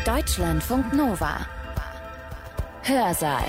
Deutschlandfunk Nova. Hörsaal.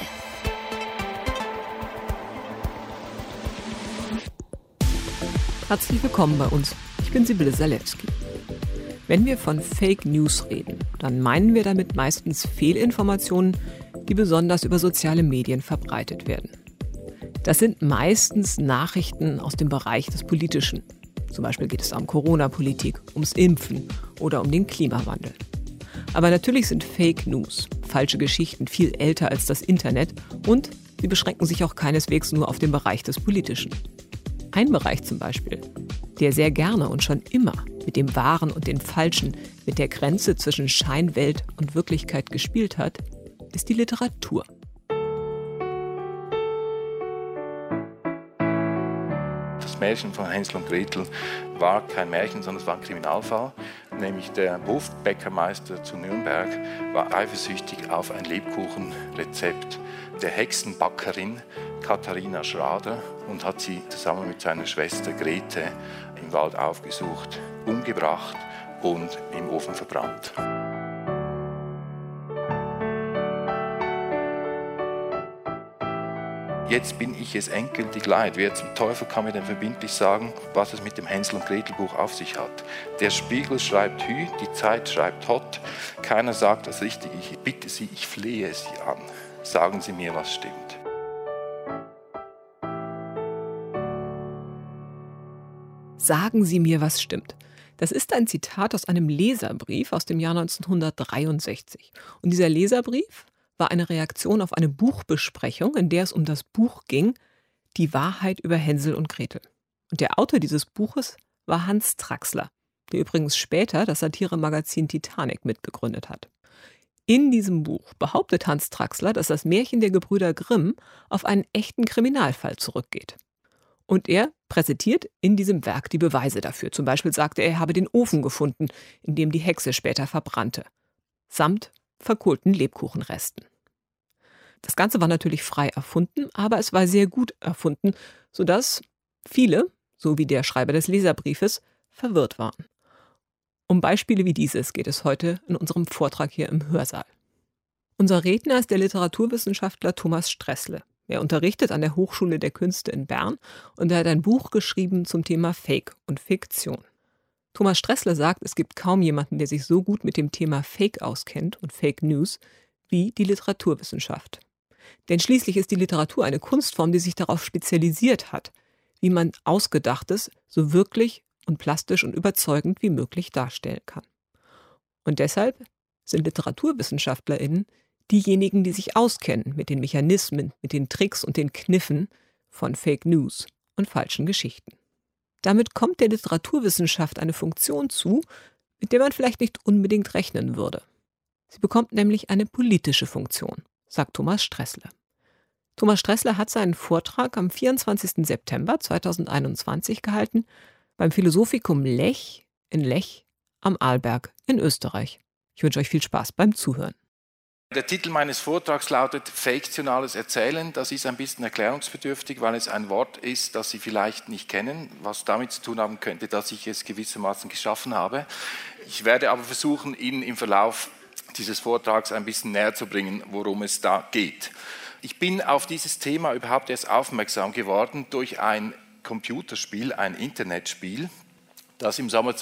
Herzlich willkommen bei uns. Ich bin Sibylle Salewski. Wenn wir von Fake News reden, dann meinen wir damit meistens Fehlinformationen, die besonders über soziale Medien verbreitet werden. Das sind meistens Nachrichten aus dem Bereich des Politischen. Zum Beispiel geht es um Corona-Politik, ums Impfen oder um den Klimawandel. Aber natürlich sind Fake News, falsche Geschichten, viel älter als das Internet und sie beschränken sich auch keineswegs nur auf den Bereich des Politischen. Ein Bereich zum Beispiel, der sehr gerne und schon immer mit dem Wahren und dem Falschen, mit der Grenze zwischen Scheinwelt und Wirklichkeit gespielt hat, ist die Literatur. Das Märchen von Hänsel und Gretel war kein Märchen, sondern es war ein Kriminalfall. Nämlich der Hofbäckermeister zu Nürnberg war eifersüchtig auf ein Lebkuchenrezept der Hexenbackerin Katharina Schrader und hat sie zusammen mit seiner Schwester Grete im Wald aufgesucht, umgebracht und im Ofen verbrannt. Jetzt bin ich es endgültig leid. Wer zum Teufel kann mir denn verbindlich sagen, was es mit dem Hänsel und Gretel Buch auf sich hat? Der Spiegel schreibt Hü, die Zeit schreibt Hott. Keiner sagt das Richtige. Ich bitte Sie, ich flehe Sie an. Sagen Sie mir, was stimmt. Sagen Sie mir, was stimmt. Das ist ein Zitat aus einem Leserbrief aus dem Jahr 1963. Und dieser Leserbrief war eine Reaktion auf eine Buchbesprechung, in der es um das Buch ging, Die Wahrheit über Hänsel und Gretel. Und der Autor dieses Buches war Hans Traxler, der übrigens später das Satiremagazin Titanic mitbegründet hat. In diesem Buch behauptet Hans Traxler, dass das Märchen der Gebrüder Grimm auf einen echten Kriminalfall zurückgeht. Und er präsentiert in diesem Werk die Beweise dafür. Zum Beispiel sagte er habe den Ofen gefunden, in dem die Hexe später verbrannte, samt verkohlten Lebkuchenresten. Das Ganze war natürlich frei erfunden, aber es war sehr gut erfunden, sodass viele, so wie der Schreiber des Leserbriefes, verwirrt waren. Um Beispiele wie dieses geht es heute in unserem Vortrag hier im Hörsaal. Unser Redner ist der Literaturwissenschaftler Thomas Stressle. Er unterrichtet an der Hochschule der Künste in Bern und er hat ein Buch geschrieben zum Thema Fake und Fiktion. Thomas Stressle sagt, es gibt kaum jemanden, der sich so gut mit dem Thema Fake auskennt und Fake News wie die Literaturwissenschaft. Denn schließlich ist die Literatur eine Kunstform, die sich darauf spezialisiert hat, wie man Ausgedachtes so wirklich und plastisch und überzeugend wie möglich darstellen kann. Und deshalb sind LiteraturwissenschaftlerInnen diejenigen, die sich auskennen mit den Mechanismen, mit den Tricks und den Kniffen von Fake News und falschen Geschichten. Damit kommt der Literaturwissenschaft eine Funktion zu, mit der man vielleicht nicht unbedingt rechnen würde. Sie bekommt nämlich eine politische Funktion, sagt Thomas Stressle. Thomas Stressle hat seinen Vortrag am 24. September 2021 gehalten beim Philosophikum Lech in Lech am Arlberg in Österreich. Ich wünsche euch viel Spaß beim Zuhören. Der Titel meines Vortrags lautet Fiktionales Erzählen. Das ist ein bisschen erklärungsbedürftig, weil es ein Wort ist, das Sie vielleicht nicht kennen, was damit zu tun haben könnte, dass ich es gewissermaßen geschaffen habe. Ich werde aber versuchen, Ihnen im Verlauf dieses Vortrags ein bisschen näher zu bringen, worum es da geht. Ich bin auf dieses Thema überhaupt erst aufmerksam geworden durch ein Computerspiel, ein Internetspiel, das im Sommer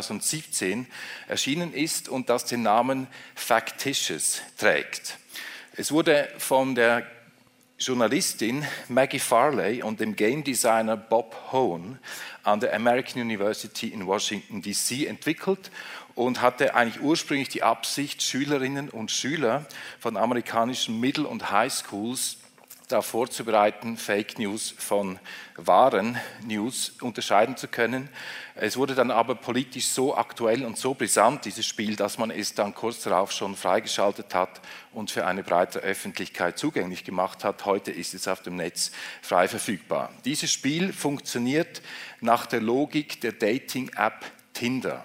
2017 erschienen ist und das den Namen Factitious trägt. Es wurde von der Journalistin Maggie Farley und dem Game Designer Bob Hone an der American University in Washington, D.C. entwickelt und hatte eigentlich ursprünglich die Absicht, Schülerinnen und Schüler von amerikanischen Middle- und High Schools darauf vorzubereiten, Fake News von wahren News unterscheiden zu können. Es wurde dann aber politisch so aktuell und so brisant, dieses Spiel, dass man es dann kurz darauf schon freigeschaltet hat und für eine breitere Öffentlichkeit zugänglich gemacht hat. Heute ist es auf dem Netz frei verfügbar. Dieses Spiel funktioniert nach der Logik der Dating-App Tinder.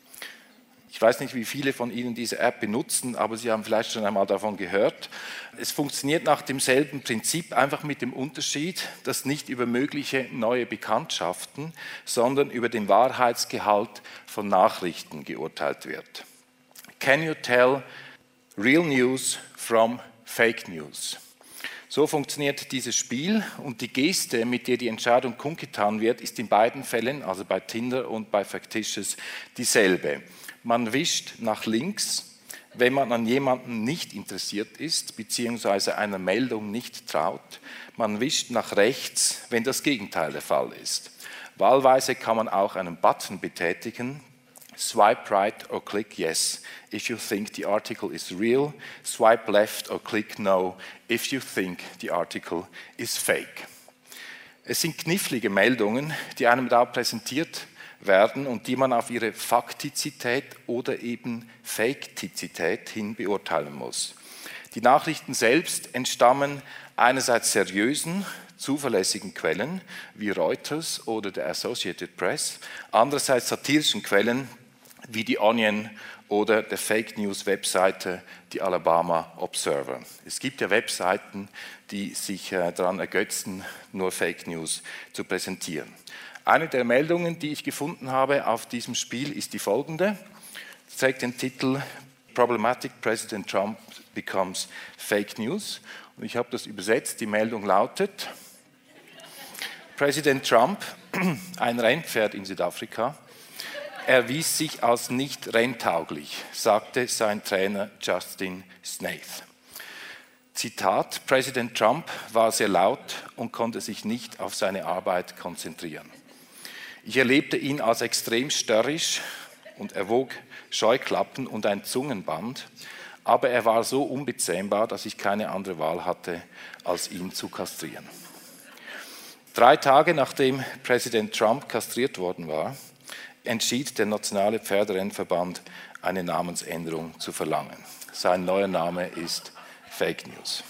Ich weiß nicht, wie viele von Ihnen diese App benutzen, aber Sie haben vielleicht schon einmal davon gehört. Es funktioniert nach demselben Prinzip, einfach mit dem Unterschied, dass nicht über mögliche neue Bekanntschaften, sondern über den Wahrheitsgehalt von Nachrichten geurteilt wird. Can you tell Real News from Fake News. So funktioniert dieses Spiel und die Geste, mit der die Entscheidung kundgetan wird, ist in beiden Fällen, also bei Tinder und bei Factitious, dieselbe. Man wischt nach links, wenn man an jemanden nicht interessiert ist, beziehungsweise einer Meldung nicht traut. Man wischt nach rechts, wenn das Gegenteil der Fall ist. Wahlweise kann man auch einen Button betätigen, swipe right or click yes if you think the article is real, swipe left or click no if you think the article is fake. Es sind knifflige Meldungen, die einem da präsentiert werden und die man auf ihre Faktizität oder eben Faktizität hin beurteilen muss. Die Nachrichten selbst entstammen einerseits seriösen, zuverlässigen Quellen wie Reuters oder der Associated Press, andererseits satirischen Quellen wie die Onion oder der Fake News Webseite, die Alabama Observer. Es gibt ja Webseiten, die sich daran ergötzen, nur Fake News zu präsentieren. Eine der Meldungen, die ich gefunden habe auf diesem Spiel, ist die folgende. Sie trägt den Titel Problematic President Trump becomes Fake News. Und ich habe das übersetzt. Die Meldung lautet: Präsident Trump, ein Rennpferd in Südafrika, erwies sich als nicht renntauglich, sagte sein Trainer Justin Snaith. Zitat: Präsident Trump war sehr laut und konnte sich nicht auf seine Arbeit konzentrieren. Ich erlebte ihn als extrem störrisch und er wog Scheuklappen und ein Zungenband, aber er war so unbezähmbar, dass ich keine andere Wahl hatte, als ihn zu kastrieren. 3 Tage nachdem Präsident Trump kastriert worden war, entschied der Nationale Pferderennverband, eine Namensänderung zu verlangen. Sein neuer Name ist Fake News.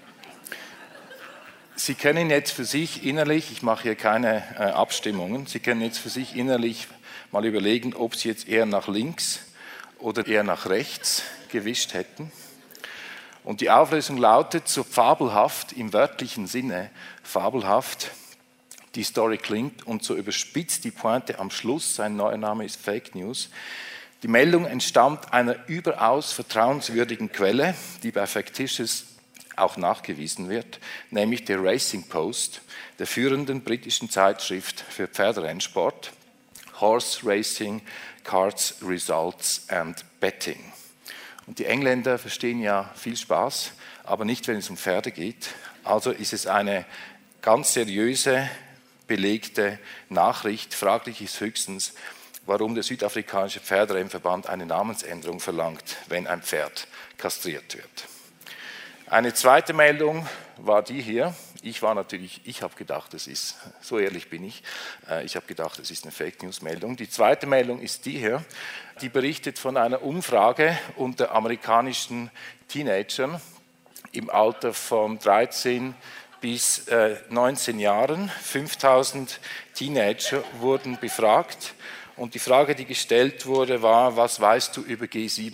Sie können jetzt für sich innerlich, ich mache hier keine Abstimmungen, Sie können jetzt für sich innerlich mal überlegen, ob Sie jetzt eher nach links oder eher nach rechts gewischt hätten. Und die Auflösung lautet: so fabelhaft im wörtlichen Sinne, fabelhaft die Story klingt und so überspitzt die Pointe am Schluss, sein neuer Name ist Fake News. Die Meldung entstammt einer überaus vertrauenswürdigen Quelle, die bei Factitious auch nachgewiesen wird, nämlich der Racing Post, der führenden britischen Zeitschrift für Pferderennsport, Horse Racing, Cards, Results and Betting. Und die Engländer verstehen ja viel Spaß, aber nicht, wenn es um Pferde geht. Also ist es eine ganz seriöse, belegte Nachricht. Fraglich ist höchstens, warum der südafrikanische Pferderennverband eine Namensänderung verlangt, wenn ein Pferd kastriert wird. Eine zweite Meldung war die hier. Ich habe gedacht, es ist, so ehrlich bin ich habe gedacht, es ist eine Fake-News-Meldung. Die zweite Meldung ist die hier, die berichtet von einer Umfrage unter amerikanischen Teenagern im Alter von 13 bis 19 Jahren. 5000 Teenager wurden befragt und die Frage, die gestellt wurde, war: Was weißt du über G7?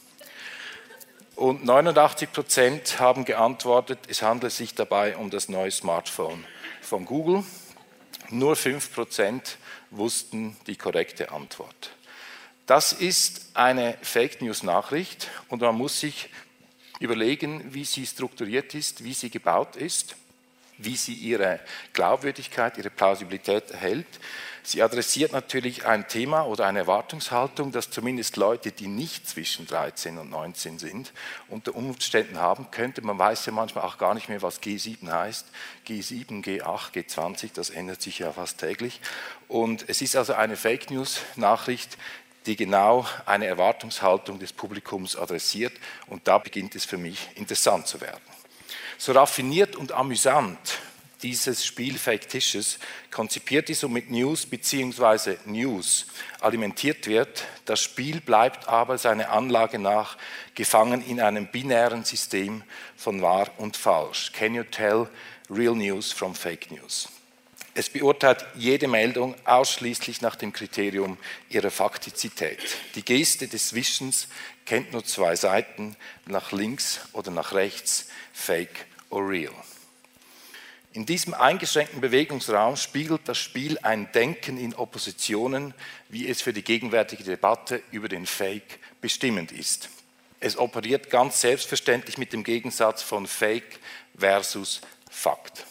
Und 89% haben geantwortet, es handelt sich dabei um das neue Smartphone von Google. Nur 5% wussten die korrekte Antwort. Das ist eine Fake-News-Nachricht und man muss sich überlegen, wie sie strukturiert ist, wie sie gebaut ist, wie sie ihre Glaubwürdigkeit, ihre Plausibilität erhält. Sie adressiert natürlich ein Thema oder eine Erwartungshaltung, dass zumindest Leute, die nicht zwischen 13 und 19 sind, unter Umständen haben könnte. Man weiß ja manchmal auch gar nicht mehr, was G7 heißt. G7, G8, G20, das ändert sich ja fast täglich. Und es ist also eine Fake-News-Nachricht, die genau eine Erwartungshaltung des Publikums adressiert. Und da beginnt es für mich interessant zu werden. So raffiniert und amüsant dieses Spiel Factitious konzipiert ist und mit News bzw. News alimentiert wird, das Spiel bleibt aber seiner Anlage nach gefangen in einem binären System von wahr und falsch. Can you tell real news from fake news? Es beurteilt jede Meldung ausschließlich nach dem Kriterium ihrer Faktizität. Die Geste des Wischens kennt nur 2 Seiten, nach links oder nach rechts, fake or real. In diesem eingeschränkten Bewegungsraum spiegelt das Spiel ein Denken in Oppositionen, wie es für die gegenwärtige Debatte über den Fake bestimmend ist. Es operiert ganz selbstverständlich mit dem Gegensatz von Fake versus Fakt.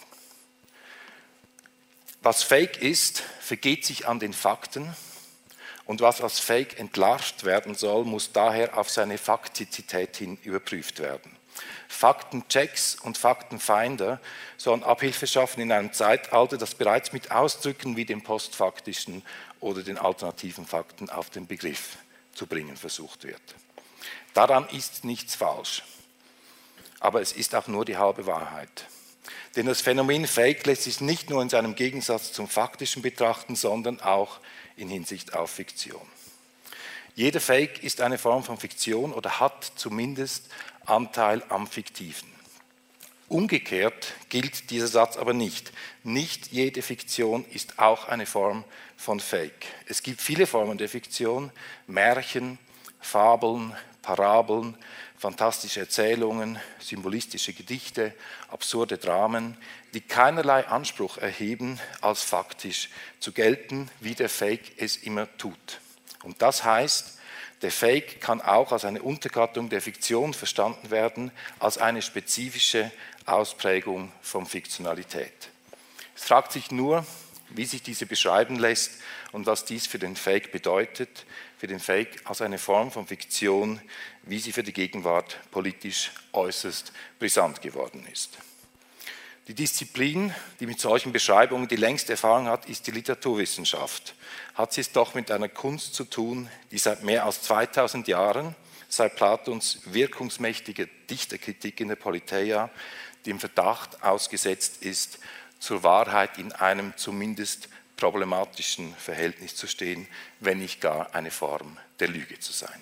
Was Fake ist, vergeht sich an den Fakten und was als Fake entlarvt werden soll, muss daher auf seine Faktizität hin überprüft werden. Faktenchecks und Faktenfinder sollen Abhilfe schaffen in einem Zeitalter, das bereits mit Ausdrücken wie dem postfaktischen oder den alternativen Fakten auf den Begriff zu bringen versucht wird. Daran ist nichts falsch, aber es ist auch nur die halbe Wahrheit. Denn das Phänomen Fake lässt sich nicht nur in seinem Gegensatz zum Faktischen betrachten, sondern auch in Hinsicht auf Fiktion. Jeder Fake ist eine Form von Fiktion oder hat zumindest Anteil am Fiktiven. Umgekehrt gilt dieser Satz aber nicht. Nicht jede Fiktion ist auch eine Form von Fake. Es gibt viele Formen der Fiktion, Märchen, Fabeln, Parabeln, fantastische Erzählungen, symbolistische Gedichte, absurde Dramen, die keinerlei Anspruch erheben, als faktisch zu gelten, wie der Fake es immer tut. Und das heißt, der Fake kann auch als eine Untergattung der Fiktion verstanden werden, als eine spezifische Ausprägung von Fiktionalität. Es fragt sich nur, wie sich diese beschreiben lässt und was dies für den Fake bedeutet, für den Fake als eine Form von Fiktion, wie sie für die Gegenwart politisch äußerst brisant geworden ist. Die Disziplin, die mit solchen Beschreibungen die längste Erfahrung hat, ist die Literaturwissenschaft. Hat sie es doch mit einer Kunst zu tun, die seit mehr als 2000 Jahren, seit Platons wirkungsmächtiger Dichterkritik in der Politeia, dem Verdacht ausgesetzt ist, zur Wahrheit in einem zumindest problematischen Verhältnis zu stehen, wenn nicht gar eine Form der Lüge zu sein.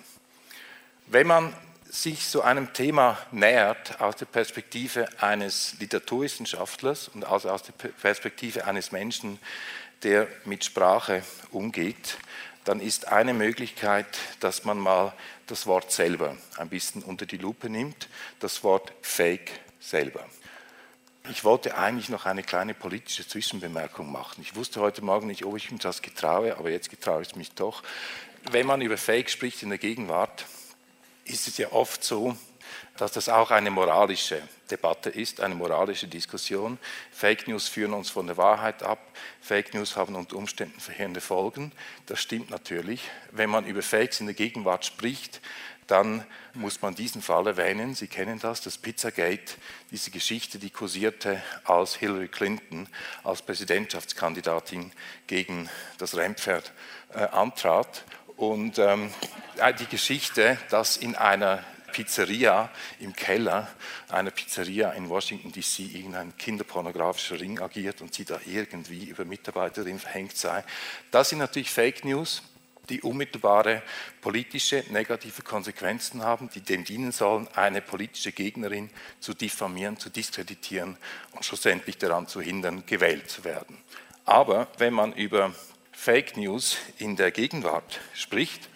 Wenn man sich so einem Thema nähert aus der Perspektive eines Literaturwissenschaftlers und also aus der Perspektive eines Menschen, der mit Sprache umgeht, dann ist eine Möglichkeit, dass man mal das Wort selber ein bisschen unter die Lupe nimmt, das Wort Fake selber. Ich wollte eigentlich noch eine kleine politische Zwischenbemerkung machen. Ich wusste heute Morgen nicht, ob ich mich das getraue, aber jetzt getraue ich mich doch. Wenn man über Fake spricht in der Gegenwart, ist es ja oft so, dass das auch eine moralische Debatte ist, eine moralische Diskussion. Fake News führen uns von der Wahrheit ab. Fake News haben unter Umständen verheerende Folgen. Das stimmt natürlich. Wenn man über Fakes in der Gegenwart spricht, dann muss man diesen Fall erwähnen. Sie kennen das Pizzagate, diese Geschichte, die kursierte, als Hillary Clinton als Präsidentschaftskandidatin gegen das Rennpferd antrat. Und die Geschichte, dass in einer Pizzeria im Keller einer Pizzeria in Washington D.C. irgendein kinderpornografischer Ring agiert und sie da irgendwie über Mitarbeiterin verhängt sei, das sind natürlich Fake News, die unmittelbare politische negative Konsequenzen haben, die dem dienen sollen, eine politische Gegnerin zu diffamieren, zu diskreditieren und schlussendlich daran zu hindern, gewählt zu werden. Aber wenn man über Fake News in der Gegenwart spricht,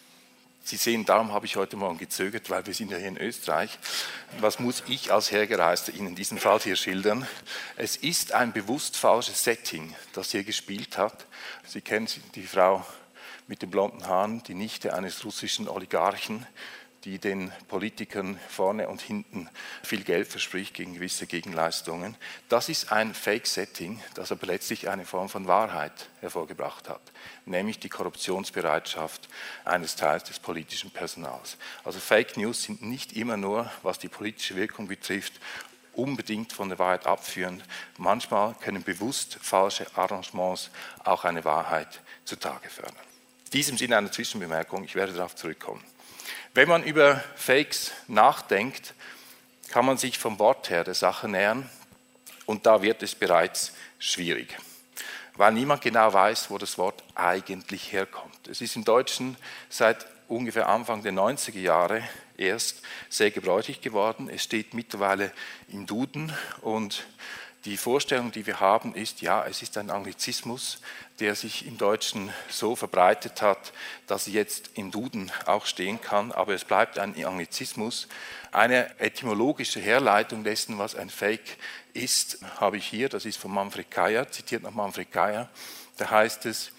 Sie sehen, darum habe ich heute Morgen gezögert, weil wir sind ja hier in Österreich. Was muss ich als Hergereister Ihnen diesen Fall hier schildern? Es ist ein bewusst falsches Setting, das hier gespielt hat. Sie kennen die Frau mit den blonden Haaren, die Nichte eines russischen Oligarchen, die den Politikern vorne und hinten viel Geld verspricht gegen gewisse Gegenleistungen. Das ist ein Fake-Setting, das aber letztlich eine Form von Wahrheit hervorgebracht hat, nämlich die Korruptionsbereitschaft eines Teils des politischen Personals. Also Fake News sind nicht immer nur, was die politische Wirkung betrifft, unbedingt von der Wahrheit abführend. Manchmal können bewusst falsche Arrangements auch eine Wahrheit zutage fördern. In diesem Sinne eine Zwischenbemerkung, ich werde darauf zurückkommen. Wenn man über Fakes nachdenkt, kann man sich vom Wort her der Sache nähern und da wird es bereits schwierig, weil niemand genau weiß, wo das Wort eigentlich herkommt. Es ist im Deutschen seit ungefähr Anfang der 90er Jahre erst sehr gebräuchlich geworden. Es steht mittlerweile im Duden und die Vorstellung, die wir haben, ist, ja, es ist ein Anglizismus, der sich im Deutschen so verbreitet hat, dass er jetzt im Duden auch stehen kann, aber es bleibt ein Anglizismus. Eine etymologische Herleitung dessen, was ein Fake ist, habe ich hier, das ist von Manfred Kaya, zitiert nach Manfred Kaya, da heißt es,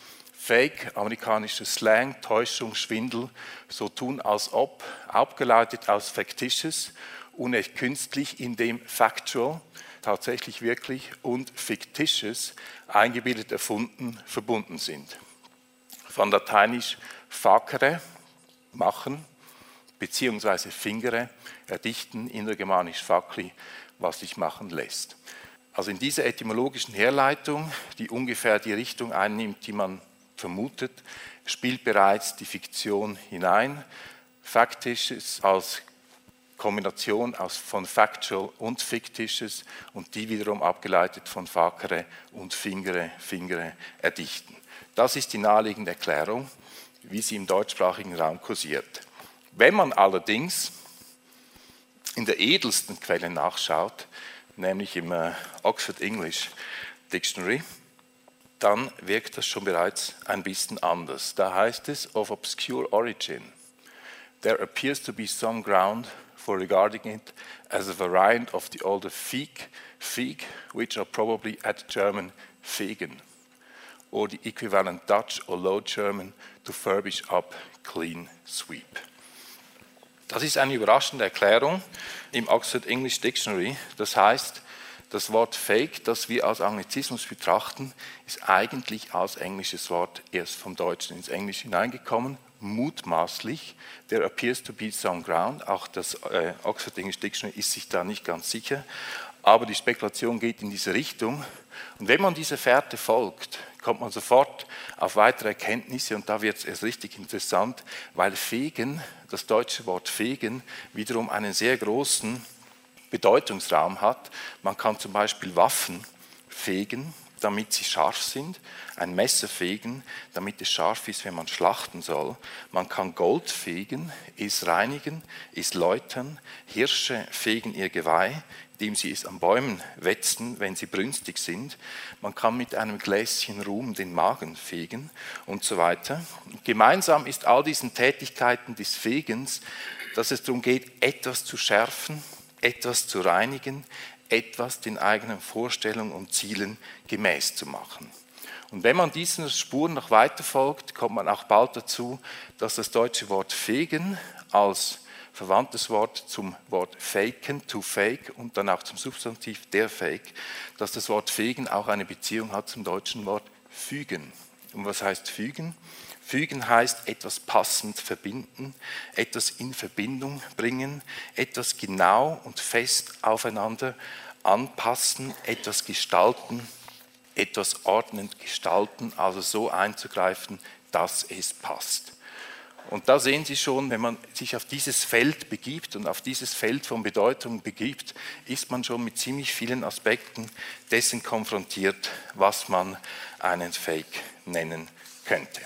Fake, amerikanischer Slang, Täuschung, Schwindel, so tun als ob, abgeleitet aus factitious, unecht künstlich, indem factual, tatsächlich wirklich, und fictitious, eingebildet, erfunden, verbunden sind. Von lateinisch facere, machen, beziehungsweise fingere, erdichten, innergermanisch facli, was sich machen lässt. Also in dieser etymologischen Herleitung, die ungefähr die Richtung einnimmt, die man vermutet, spielt bereits die Fiktion hinein. Factitious als Kombination von factual und fictitious und die wiederum abgeleitet von facere und fingere, erdichten. Das ist die naheliegende Erklärung, wie sie im deutschsprachigen Raum kursiert. Wenn man allerdings in der edelsten Quelle nachschaut, nämlich im Oxford English Dictionary, dann wirkt das schon bereits ein bisschen anders. Da heißt es, of obscure origin, there appears to be some ground for regarding it as a variant of the older Fieg, which are probably at German fegen, or the equivalent Dutch or Low German to furbish up, clean, sweep. Das ist eine überraschende Erklärung im Oxford English Dictionary. Das heißt, das Wort Fake, das wir als Anglizismus betrachten, ist eigentlich als englisches Wort erst vom Deutschen ins Englische hineingekommen, mutmaßlich. There appears to be some ground. Auch das Oxford English Dictionary ist sich da nicht ganz sicher. Aber die Spekulation geht in diese Richtung. Und wenn man dieser Fährte folgt, kommt man sofort auf weitere Erkenntnisse und da wird es erst richtig interessant, weil fegen, das deutsche Wort fegen, wiederum einen sehr großen Bedeutungsraum hat. Man kann zum Beispiel Waffen fegen, damit sie scharf sind, ein Messer fegen, damit es scharf ist, wenn man schlachten soll. Man kann Gold fegen, es reinigen, es läutern, Hirsche fegen ihr Geweih, indem sie es an Bäumen wetzen, wenn sie brünstig sind. Man kann mit einem Gläschen Rum den Magen fegen und so weiter. Gemeinsam ist all diesen Tätigkeiten des Fegens, dass es darum geht, etwas zu schärfen, etwas zu reinigen, etwas den eigenen Vorstellungen und Zielen gemäß zu machen. Und wenn man diesen Spuren noch weiter folgt, kommt man auch bald dazu, dass das deutsche Wort fegen als verwandtes Wort zum Wort faken, to fake und dann auch zum Substantiv der Fake, dass das Wort fegen auch eine Beziehung hat zum deutschen Wort fügen. Und was heißt fügen? Fügen heißt etwas passend verbinden, etwas in Verbindung bringen, etwas genau und fest aufeinander anpassen, etwas gestalten, etwas ordnend gestalten, also so einzugreifen, dass es passt. Und da sehen Sie schon, wenn man sich auf dieses Feld begibt und auf dieses Feld von Bedeutung begibt, ist man schon mit ziemlich vielen Aspekten dessen konfrontiert, was man einen Fake nennen könnte.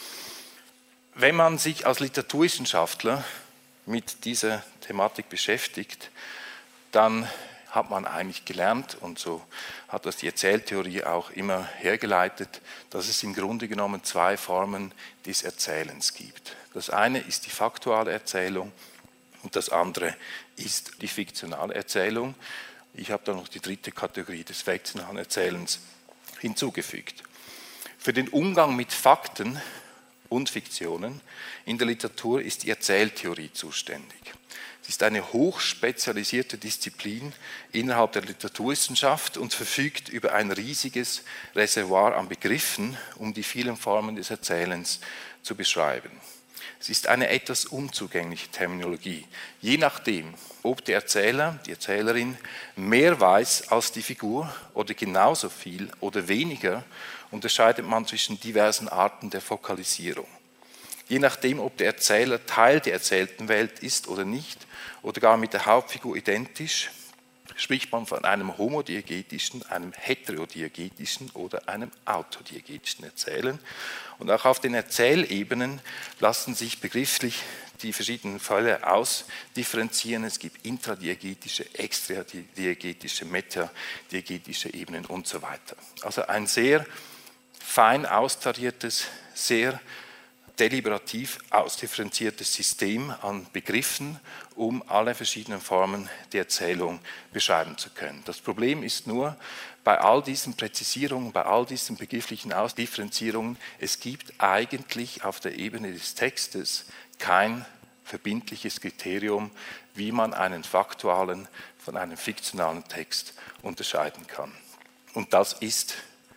Wenn man sich als Literaturwissenschaftler mit dieser Thematik beschäftigt, dann hat man eigentlich gelernt, und so hat das die Erzähltheorie auch immer hergeleitet, dass es im Grunde genommen zwei Formen des Erzählens gibt. Das eine ist die faktuale Erzählung und das andere ist die fiktionale Erzählung. Ich habe da noch die dritte Kategorie des fiktionalen Erzählens hinzugefügt. Für den Umgang mit Fakten und Fiktionen in der Literatur ist die Erzähltheorie zuständig. Es ist eine hochspezialisierte Disziplin innerhalb der Literaturwissenschaft und verfügt über ein riesiges Reservoir an Begriffen, um die vielen Formen des Erzählens zu beschreiben. Es ist eine etwas unzugängliche Terminologie. Je nachdem, ob der Erzähler, die Erzählerin mehr weiß als die Figur oder genauso viel oder weniger, unterscheidet man zwischen diversen Arten der Fokalisierung. Je nachdem, ob der Erzähler Teil der erzählten Welt ist oder nicht, oder gar mit der Hauptfigur identisch, spricht man von einem homodiegetischen, einem heterodiegetischen oder einem autodiegetischen Erzählen. Und auch auf den Erzählebenen lassen sich begrifflich die verschiedenen Fälle ausdifferenzieren. Es gibt intradiegetische, extradiegetische, metadiegetische Ebenen und so weiter. Also ein sehr fein austariertes, sehr deliberativ ausdifferenziertes System an Begriffen, um alle verschiedenen Formen der Erzählung beschreiben zu können. Das Problem ist nur, bei all diesen Präzisierungen, bei all diesen begrifflichen Ausdifferenzierungen, es gibt eigentlich auf der Ebene des Textes kein verbindliches Kriterium, wie man einen faktualen von einem fiktionalen Text unterscheiden kann. Und das ist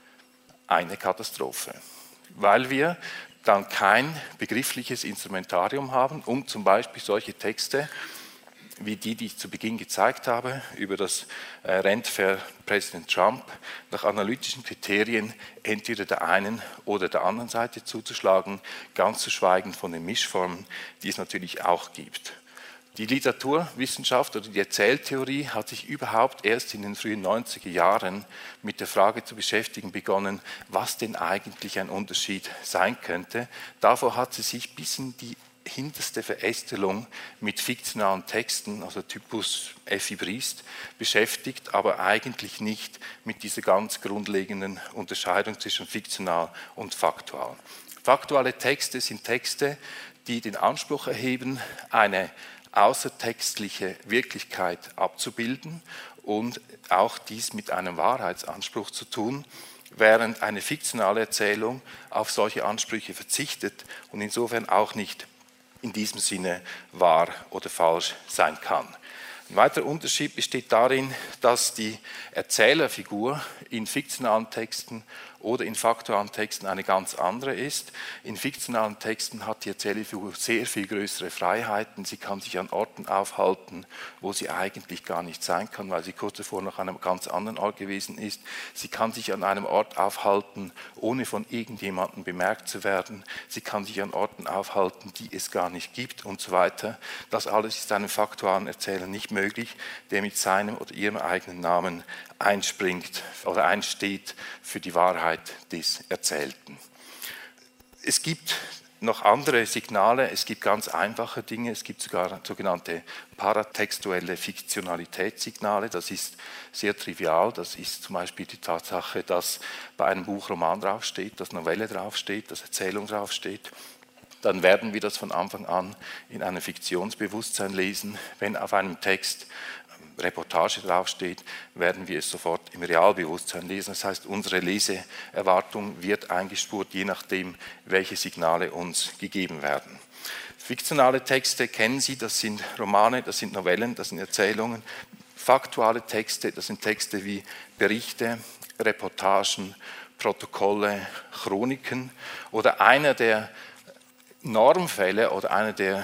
eine Katastrophe, weil wir dann kein begriffliches Instrumentarium haben, um zum Beispiel solche Texte wie die ich zu Beginn gezeigt habe, über das Rennen für Präsident Trump, nach analytischen Kriterien entweder der einen oder der anderen Seite zuzuschlagen, ganz zu schweigen von den Mischformen, die es natürlich auch gibt. Die Literaturwissenschaft oder die Erzähltheorie hat sich überhaupt erst in den frühen 90er Jahren mit der Frage zu beschäftigen begonnen, was denn eigentlich ein Unterschied sein könnte. Davor hat sie sich bis in die hinterste Verästelung mit fiktionalen Texten, also Typus Effi Briest, beschäftigt, aber eigentlich nicht mit dieser ganz grundlegenden Unterscheidung zwischen fiktional und faktual. Faktuale Texte sind Texte, die den Anspruch erheben, eine außertextliche Wirklichkeit abzubilden und auch dies mit einem Wahrheitsanspruch zu tun, während eine fiktionale Erzählung auf solche Ansprüche verzichtet und insofern auch nicht in diesem Sinne wahr oder falsch sein kann. Ein weiterer Unterschied besteht darin, dass die Erzählerfigur in fiktionalen Texten oder in faktualen Texten eine ganz andere ist. In fiktionalen Texten hat die Erzählerfigur sehr viel größere Freiheiten. Sie kann sich an Orten aufhalten, wo sie eigentlich gar nicht sein kann, weil sie kurz zuvor noch an einem ganz anderen Ort gewesen ist. Sie kann sich an einem Ort aufhalten, ohne von irgendjemandem bemerkt zu werden. Sie kann sich an Orten aufhalten, die es gar nicht gibt und so weiter. Das alles ist einem faktualen Erzähler nicht möglich, der mit seinem oder ihrem eigenen Namen einspringt oder einsteht für die Wahrheit des Erzählten. Es gibt noch andere Signale, es gibt ganz einfache Dinge, es gibt sogar sogenannte paratextuelle Fiktionalitätssignale, das ist sehr trivial, das ist zum Beispiel die Tatsache, dass bei einem Buch Roman draufsteht, dass Novelle draufsteht, dass Erzählung draufsteht. Dann werden wir das von Anfang an in einem Fiktionsbewusstsein lesen. Wenn auf einem Text Reportage draufsteht, werden wir es sofort im Realbewusstsein lesen. Das heißt, unsere Leseerwartung wird eingespurt, je nachdem, welche Signale uns gegeben werden. Fiktionale Texte kennen Sie, das sind Romane, das sind Novellen, das sind Erzählungen. Faktuale Texte, das sind Texte wie Berichte, Reportagen, Protokolle, Chroniken oder einer der Normfälle oder einer der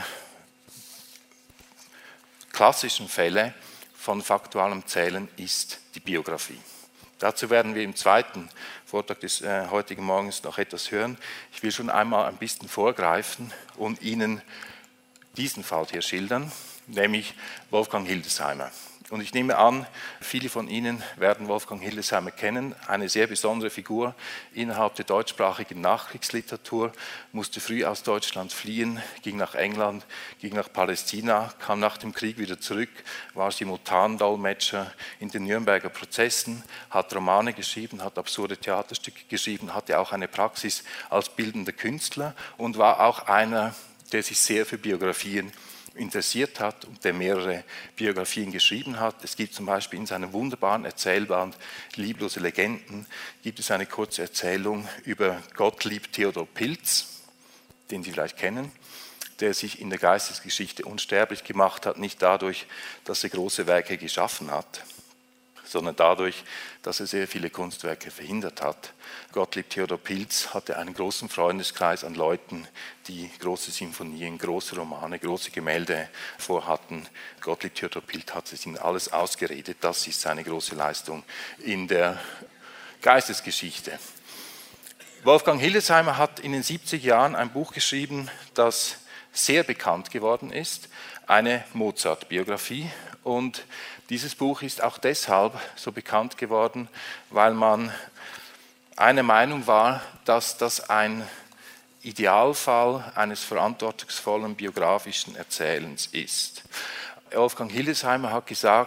klassischen Fälle von faktualem Zählen ist die Biografie. Dazu werden wir im zweiten Vortrag des heutigen Morgens noch etwas hören. Ich will schon einmal ein bisschen vorgreifen und Ihnen diesen Fall hier schildern, nämlich Wolfgang Hildesheimer. Und ich nehme an, viele von Ihnen werden Wolfgang Hildesheimer kennen, eine sehr besondere Figur innerhalb der deutschsprachigen Nachkriegsliteratur, musste früh aus Deutschland fliehen, ging nach England, ging nach Palästina, kam nach dem Krieg wieder zurück, war Simultandolmetscher in den Nürnberger Prozessen, hat Romane geschrieben, hat absurde Theaterstücke geschrieben, hatte auch eine Praxis als bildender Künstler und war auch einer, der sich sehr für Biografien interessiert hat und der mehrere Biografien geschrieben hat. Es gibt zum Beispiel in seinem wunderbaren Erzählband Lieblose Legenden gibt es eine kurze Erzählung über Gottlieb Theodor Pilz, den Sie vielleicht kennen, der sich in der Geistesgeschichte unsterblich gemacht hat, nicht dadurch, dass er große Werke geschaffen hat, sondern dadurch, dass er sehr viele Kunstwerke verhindert hat. Gottlieb Theodor Pilz hatte einen großen Freundeskreis an Leuten, die große Sinfonien, große Romane, große Gemälde vorhatten. Gottlieb Theodor Pilz hat es ihnen alles ausgeredet. Das ist seine große Leistung in der Geistesgeschichte. Wolfgang Hildesheimer hat in den 70er Jahren ein Buch geschrieben, das sehr bekannt geworden ist, eine Mozart-Biografie. Und dieses Buch ist auch deshalb so bekannt geworden, weil man einer Meinung war, dass das ein Idealfall eines verantwortungsvollen biografischen Erzählens ist. Wolfgang Hildesheimer hat gesagt,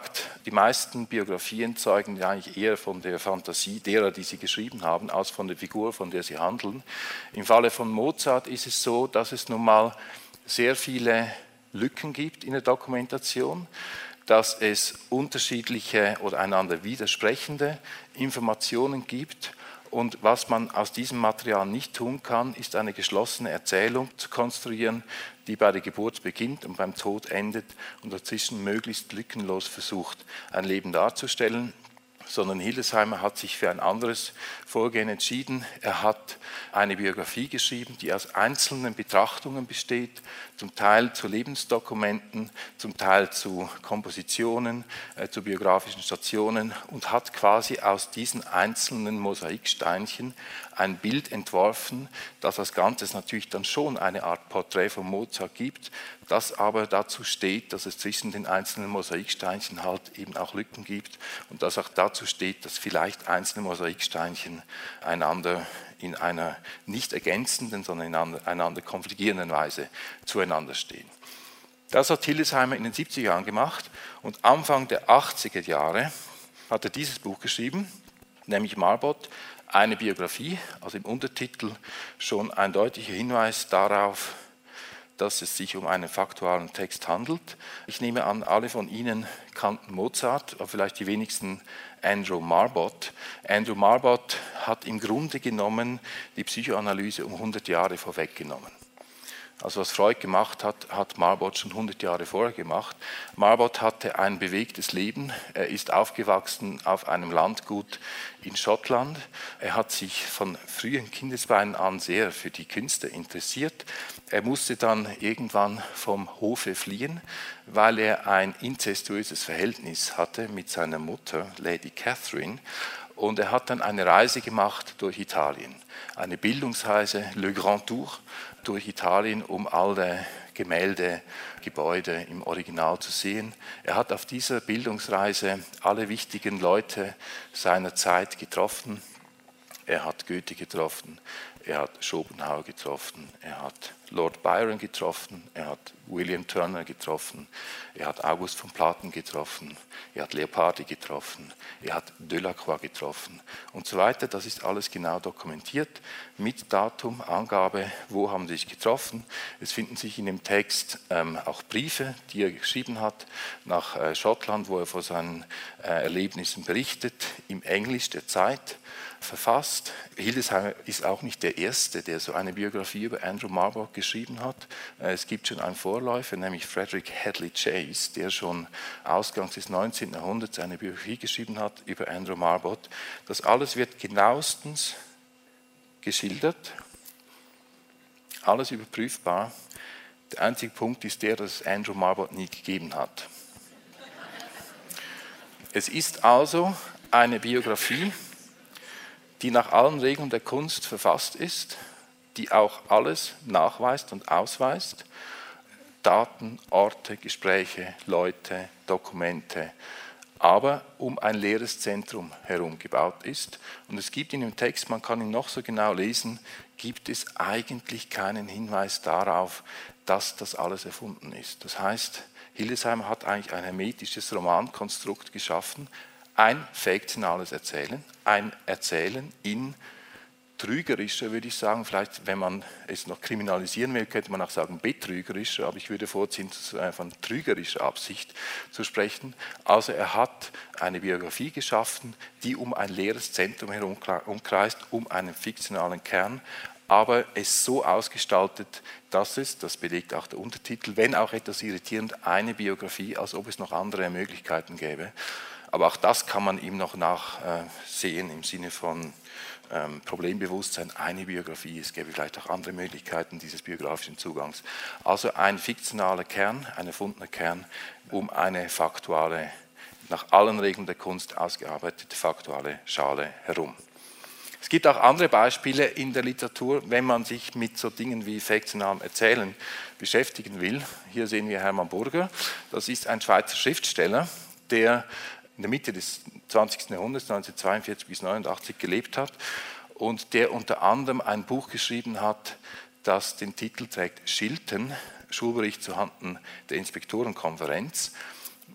die meisten Biografien zeugen ja eigentlich eher von der Fantasie derer, die sie geschrieben haben, als von der Figur, von der sie handeln. Im Falle von Mozart ist es so, dass es nun mal sehr viele Lücken gibt in der Dokumentation, dass es unterschiedliche oder einander widersprechende Informationen gibt. Und was man aus diesem Material nicht tun kann, ist eine geschlossene Erzählung zu konstruieren, die bei der Geburt beginnt und beim Tod endet und dazwischen möglichst lückenlos versucht, ein Leben darzustellen. Sondern Hildesheimer hat sich für ein anderes Vorgehen entschieden. Er hat eine Biografie geschrieben, die aus einzelnen Betrachtungen besteht, zum Teil zu Lebensdokumenten, zum Teil zu Kompositionen, zu biografischen Stationen und hat quasi aus diesen einzelnen Mosaiksteinchen ein Bild entworfen, das als Ganzes natürlich dann schon eine Art Porträt von Mozart gibt, das aber dazu steht, dass es zwischen den einzelnen Mosaiksteinchen halt eben auch Lücken gibt und das auch dazu steht, dass vielleicht einzelne Mosaiksteinchen einander in einer nicht ergänzenden, sondern in einander konfligierenden Weise zueinander stehen. Das hat Hildesheimer in den 70er Jahren gemacht und Anfang der 80er Jahre hat er dieses Buch geschrieben, nämlich Marbot, eine Biografie, also im Untertitel schon ein deutlicher Hinweis darauf, dass es sich um einen faktualen Text handelt. Ich nehme an, alle von Ihnen kannten Mozart, aber vielleicht die wenigsten Andrew Marbot. Andrew Marbot hat im Grunde genommen die Psychoanalyse um 100 Jahre vorweggenommen. Also was Freud gemacht hat, hat Marbot schon 100 Jahre vorher gemacht. Marbot hatte ein bewegtes Leben. Er ist aufgewachsen auf einem Landgut in Schottland. Er hat sich von frühen Kindesbeinen an sehr für die Künste interessiert. Er musste dann irgendwann vom Hofe fliehen, weil er ein inzestuöses Verhältnis hatte mit seiner Mutter, Lady Catherine. Und er hat dann eine Reise gemacht durch Italien, eine Bildungsreise, Le Grand Tour, durch Italien, um alle Gemälde, Gebäude im Original zu sehen. Er hat auf dieser Bildungsreise alle wichtigen Leute seiner Zeit getroffen. Er hat Goethe getroffen, er hat Schopenhauer getroffen, er hat Lord Byron getroffen, er hat William Turner getroffen, er hat August von Platen getroffen, er hat Leopardi getroffen, er hat Delacroix getroffen und so weiter. Das ist alles genau dokumentiert mit Datum, Angabe, wo haben sie sich getroffen. Es finden sich in dem Text auch Briefe, die er geschrieben hat nach Schottland, wo er von seinen Erlebnissen berichtet, im Englisch der Zeit verfasst. Hildesheimer ist auch nicht der Erste, der so eine Biografie über Andrew Marbot geschrieben hat. Es gibt schon einen Vorläufer, nämlich Frederick Hadley Chase, der schon ausgangs des 19. Jahrhunderts eine Biografie geschrieben hat über Andrew Marbot. Das alles wird genauestens geschildert, alles überprüfbar. Der einzige Punkt ist der, dass es Andrew Marbot nie gegeben hat. Es ist also eine Biografie, die nach allen Regeln der Kunst verfasst ist, die auch alles nachweist und ausweist, Daten, Orte, Gespräche, Leute, Dokumente, aber um ein leeres Zentrum herum gebaut ist. Und es gibt in dem Text, man kann ihn noch so genau lesen, gibt es eigentlich keinen Hinweis darauf, dass das alles erfunden ist. Das heißt, Hildesheimer hat eigentlich ein hermetisches Romankonstrukt geschaffen, ein fiktionales Erzählen, ein Erzählen in trügerischer, würde ich sagen, vielleicht, wenn man es noch kriminalisieren will, könnte man auch sagen betrügerischer, aber ich würde vorziehen, von trügerischer Absicht zu sprechen. Also er hat eine Biografie geschaffen, die um ein leeres Zentrum herum umkreist, um einen fiktionalen Kern, aber es so ausgestaltet, dass es, das belegt auch der Untertitel, wenn auch etwas irritierend, eine Biografie, als ob es noch andere Möglichkeiten gäbe. Aber auch das kann man ihm noch nachsehen im Sinne von Problembewusstsein, eine Biografie, es gäbe vielleicht auch andere Möglichkeiten dieses biografischen Zugangs. Also ein fiktionaler Kern, ein erfundener Kern, um eine faktuale, nach allen Regeln der Kunst ausgearbeitete faktuale Schale herum. Es gibt auch andere Beispiele in der Literatur, wenn man sich mit so Dingen wie fiktionalem Erzählen beschäftigen will. Hier sehen wir Hermann Burger, das ist ein Schweizer Schriftsteller, der in der Mitte des 20. Jahrhunderts, 1942 bis 1989, gelebt hat und der unter anderem ein Buch geschrieben hat, das den Titel trägt Schilten, Schulbericht zuhanden der Inspektorenkonferenz.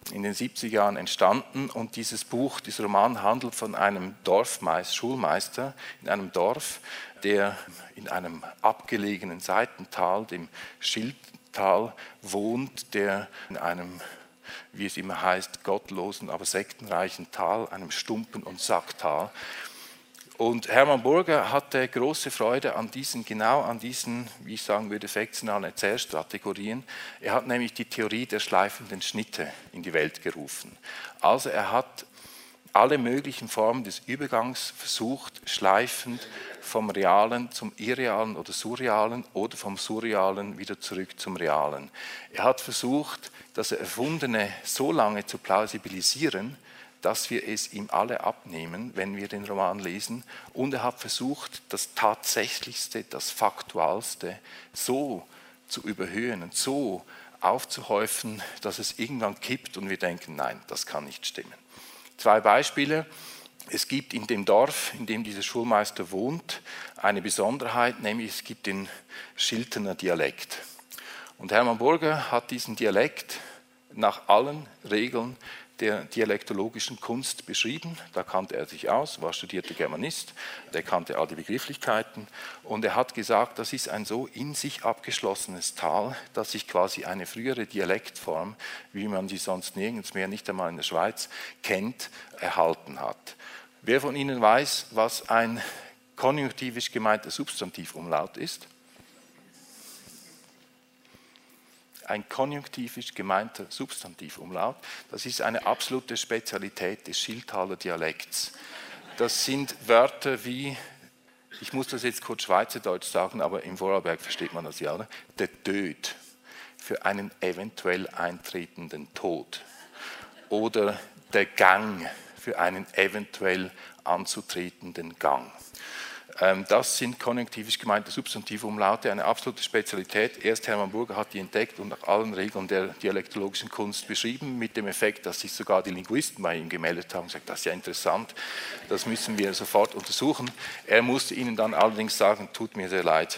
in den 70er Jahren entstanden und dieser Roman handelt von einem Schulmeister in einem Dorf, der in einem abgelegenen Seitental, dem Schildtal, wohnt, der in einem, wie es immer heißt, gottlosen, aber sektenreichen Tal, einem Stumpen- und Sacktal. Und Hermann Burger hatte große Freude an diesen, wie ich sagen würde, fiktionalen Erzählstrategien. Er hat nämlich die Theorie der schleifenden Schnitte in die Welt gerufen. Also er hat alle möglichen Formen des Übergangs versucht, schleifend vom Realen zum Irrealen oder Surrealen oder vom Surrealen wieder zurück zum Realen. Er hat versucht, das Erfundene so lange zu plausibilisieren, dass wir es ihm alle abnehmen, wenn wir den Roman lesen. Und er hat versucht, das Tatsächlichste, das Faktualste so zu überhöhen und so aufzuhäufen, dass es irgendwann kippt und wir denken, nein, das kann nicht stimmen. 2 Beispiele. Es gibt in dem Dorf, in dem dieser Schulmeister wohnt, eine Besonderheit, nämlich es gibt den Schiltener Dialekt. Und Hermann Burger hat diesen Dialekt nach allen Regeln der dialektologischen Kunst beschrieben. Da kannte er sich aus, war studierter Germanist, der kannte all die Begrifflichkeiten und er hat gesagt, das ist ein so in sich abgeschlossenes Tal, dass sich quasi eine frühere Dialektform, wie man sie sonst nirgends mehr, nicht einmal in der Schweiz, kennt, erhalten hat. Wer von Ihnen weiß, was ein konjunktivisch gemeinter Substantivumlaut ist? Ein konjunktivisch gemeinter Substantivumlaut, das ist eine absolute Spezialität des Schiltaler Dialekts. Das sind Wörter wie, ich muss das jetzt kurz Schweizerdeutsch sagen, aber im Vorarlberg versteht man das ja, oder? Der Tod für einen eventuell eintretenden Tod oder der Gang für einen eventuell anzutretenden Gang. Das sind konjunktivisch gemeinte Substantivumlaute, eine absolute Spezialität. Erst Hermann Burger hat die entdeckt und nach allen Regeln der dialektologischen Kunst beschrieben, mit dem Effekt, dass sich sogar die Linguisten bei ihm gemeldet haben und gesagt, das ist ja interessant, das müssen wir sofort untersuchen. Er musste ihnen dann allerdings sagen, tut mir sehr leid,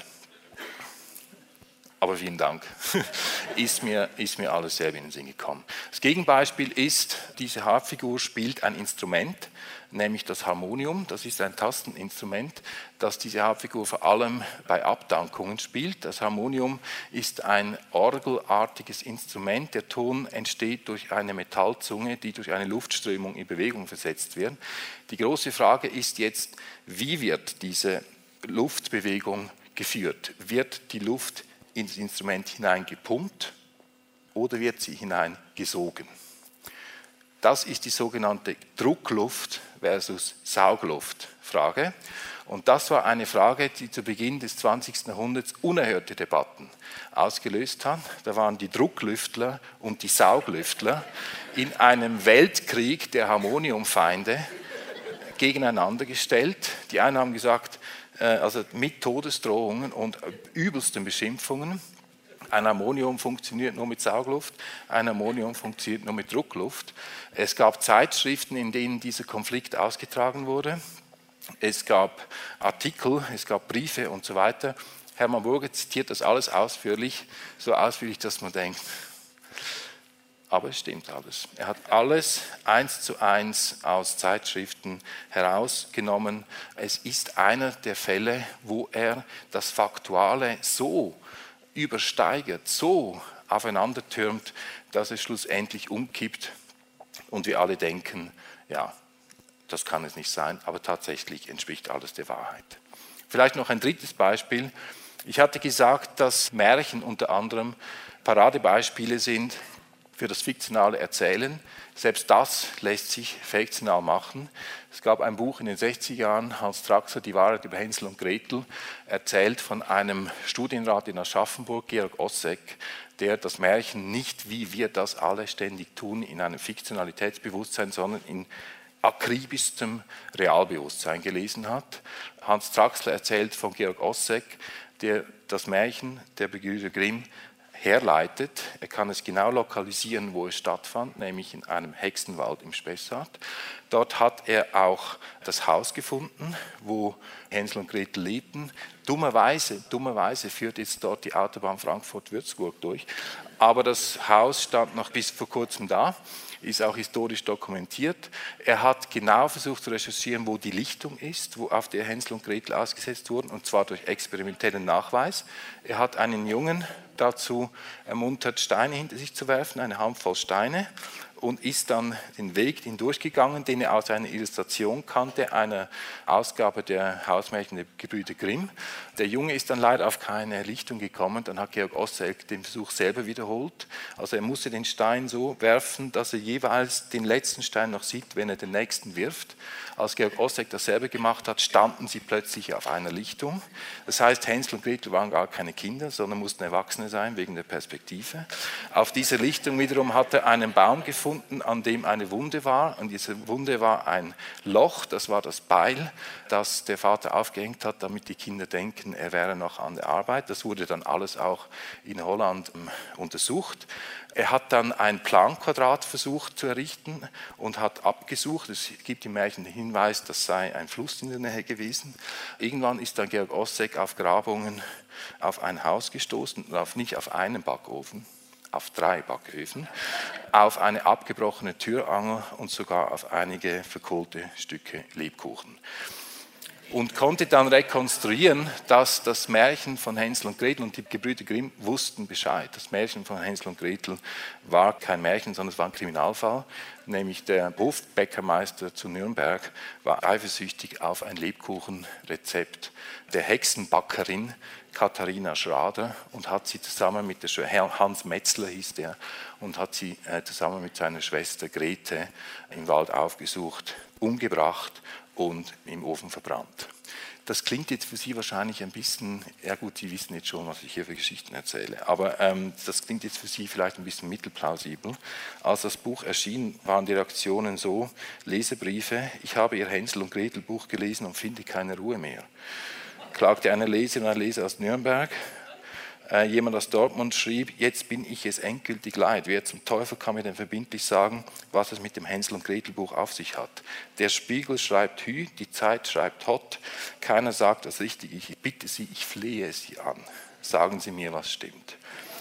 aber vielen Dank, ist mir alles sehr in den Sinn gekommen. Das Gegenbeispiel ist, diese Hauptfigur spielt ein Instrument, nämlich das Harmonium. Das ist ein Tasteninstrument, das diese Hauptfigur vor allem bei Abdankungen spielt. Das Harmonium ist ein orgelartiges Instrument. Der Ton entsteht durch eine Metallzunge, die durch eine Luftströmung in Bewegung versetzt wird. Die große Frage ist jetzt, wie wird diese Luftbewegung geführt? Wird die Luft ins Instrument hineingepumpt oder wird sie hineingesogen? Das ist die sogenannte Druckluft versus Saugluft-Frage. Und das war eine Frage, die zu Beginn des 20. Jahrhunderts unerhörte Debatten ausgelöst hat. Da waren die Drucklüftler und die Sauglüftler in einem Weltkrieg der Harmoniumfeinde gegeneinander gestellt. Die einen haben gesagt, also mit Todesdrohungen und übelsten Beschimpfungen, ein Harmonium funktioniert nur mit Saugluft, ein Harmonium funktioniert nur mit Druckluft. Es gab Zeitschriften, in denen dieser Konflikt ausgetragen wurde. Es gab Artikel, es gab Briefe und so weiter. Hermann Burger zitiert das alles ausführlich, so ausführlich, dass man denkt, aber es stimmt alles. Er hat alles 1:1 aus Zeitschriften herausgenommen. Es ist einer der Fälle, wo er das Faktuale so übersteigert, so aufeinandertürmt, dass es schlussendlich umkippt und wir alle denken, ja, das kann es nicht sein, aber tatsächlich entspricht alles der Wahrheit. Vielleicht noch ein drittes Beispiel. Ich hatte gesagt, dass Märchen unter anderem Paradebeispiele sind für das fiktionale Erzählen. Selbst das lässt sich fiktional machen. Es gab ein Buch in den 60er Jahren, Hans Traxler, Die Wahrheit über Hänsel und Gretel, erzählt von einem Studienrat in Aschaffenburg, Georg Ossek, der das Märchen nicht, wie wir das alle ständig tun, in einem Fiktionalitätsbewusstsein, sondern in akribischstem Realbewusstsein gelesen hat. Hans Traxler erzählt von Georg Ossek, der das Märchen der Brüder Grimm herleitet. Er kann es genau lokalisieren, wo es stattfand, nämlich in einem Hexenwald im Spessart. Dort hat er auch das Haus gefunden, wo Hänsel und Gretel lebten. Dummerweise führt jetzt dort die Autobahn Frankfurt-Würzburg durch. Aber das Haus stand noch bis vor kurzem da, ist auch historisch dokumentiert. Er hat genau versucht zu recherchieren, wo die Lichtung ist, auf der Hänsel und Gretel ausgesetzt wurden, und zwar durch experimentellen Nachweis. Er hat einen Jungen dazu ermuntert, Steine hinter sich zu werfen, eine Handvoll Steine, und ist dann den Weg durchgegangen, den er aus einer Illustration kannte, einer Ausgabe der Hausmärchen der Gebrüder Grimm. Der Junge ist dann leider auf keine Lichtung gekommen, dann hat Georg Osseck den Versuch selber wiederholt. Also er musste den Stein so werfen, dass er jeweils den letzten Stein noch sieht, wenn er den nächsten wirft. Als Georg Osseck das selber gemacht hat, standen sie plötzlich auf einer Lichtung. Das heißt, Hänsel und Gretel waren gar keine Kinder, sondern mussten Erwachsene sein, wegen der Perspektive. Auf dieser Lichtung wiederum hat er einen Baum gefunden, an dem eine Wunde war. Und diese Wunde war ein Loch, das war das Beil, das der Vater aufgehängt hat, damit die Kinder denken, er wäre noch an der Arbeit. Das wurde dann alles auch in Holland untersucht. Er hat dann ein Planquadrat versucht zu errichten und hat abgesucht. Es gibt im Märchen den Hinweis, das sei ein Fluss in der Nähe gewesen. Irgendwann ist dann Georg Osseck auf Grabungen auf ein Haus gestoßen, nicht auf einen Backofen, auf 3 Backöfen, auf eine abgebrochene Türangel und sogar auf einige verkohlte Stücke Lebkuchen. Und konnte dann rekonstruieren, dass das Märchen von Hänsel und Gretel, und die Gebrüder Grimm wussten Bescheid. Das Märchen von Hänsel und Gretel war kein Märchen, sondern es war ein Kriminalfall. Nämlich der Hofbäckermeister zu Nürnberg war eifersüchtig auf ein Lebkuchenrezept der Hexenbackerin Katharina Schrader und hat sie zusammen mit der Hans Metzler hieß der, und hat sie zusammen mit seiner Schwester Grete im Wald aufgesucht, umgebracht und im Ofen verbrannt. Das klingt jetzt für Sie wahrscheinlich ein bisschen, ja gut, Sie wissen jetzt schon, was ich hier für Geschichten erzähle, aber das klingt jetzt für Sie vielleicht ein bisschen mittelplausibel. Als das Buch erschien, waren die Reaktionen so: Leserbriefe, ich habe Ihr Hänsel und Gretel Buch gelesen und finde keine Ruhe mehr. Klagte eine Leserin und ein Leser aus Nürnberg. Jemand aus Dortmund schrieb, jetzt bin ich es endgültig leid. Wer zum Teufel kann mir denn verbindlich sagen, was es mit dem Hänsel und Gretel Buch auf sich hat? Der Spiegel schreibt Hü, die Zeit schreibt Hott. Keiner sagt das Richtige. Ich bitte Sie, ich flehe Sie an. Sagen Sie mir, was stimmt.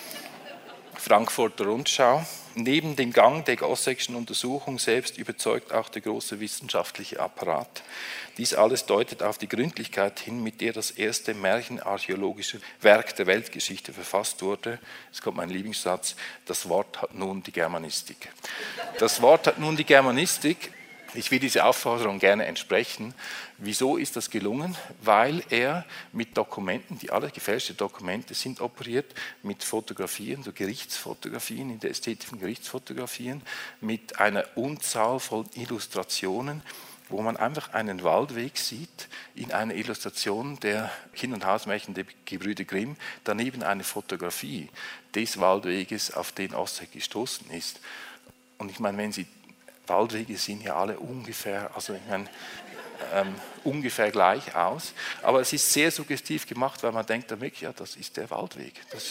Frankfurter Rundschau. Neben dem Gang der Osseckschen Untersuchung selbst überzeugt auch der große wissenschaftliche Apparat. Dies alles deutet auf die Gründlichkeit hin, mit der das erste märchenarchäologische Werk der Weltgeschichte verfasst wurde. Es kommt mein Lieblingssatz: Das Wort hat nun die Germanistik. Das Wort hat nun die Germanistik. Ich will diese Aufforderung gerne entsprechen. Wieso ist das gelungen? Weil er mit Dokumenten, die alle gefälschte Dokumente sind, operiert, mit Fotografien, so Gerichtsfotografien, in der Ästhetik von Gerichtsfotografien, mit einer Unzahl von Illustrationen, wo man einfach einen Waldweg sieht, in einer Illustration der Kind- und Hausmärchen der Gebrüder Grimm, daneben eine Fotografie des Waldweges, auf den Osseck gestoßen ist. Und ich meine, wenn Sie Waldwege sehen ja alle ungefähr, ungefähr gleich aus. Aber es ist sehr suggestiv gemacht, weil man denkt dann wirklich, ja, das ist der Waldweg.